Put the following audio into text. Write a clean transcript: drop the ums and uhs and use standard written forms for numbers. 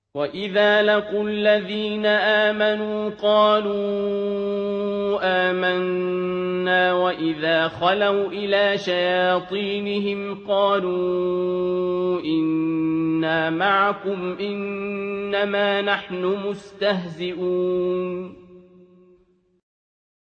وَإِذَا لَقُوا الَّذِينَ آمَنُوا قَالُوا آمَنَّا وَإِذَا خَلَوْا إِلَىٰ شَيَاطِينِهِمْ قَالُوا إِنَّا مَعَكُمْ إِنَّمَا نَحْنُ مُسْتَهْزِئُونَ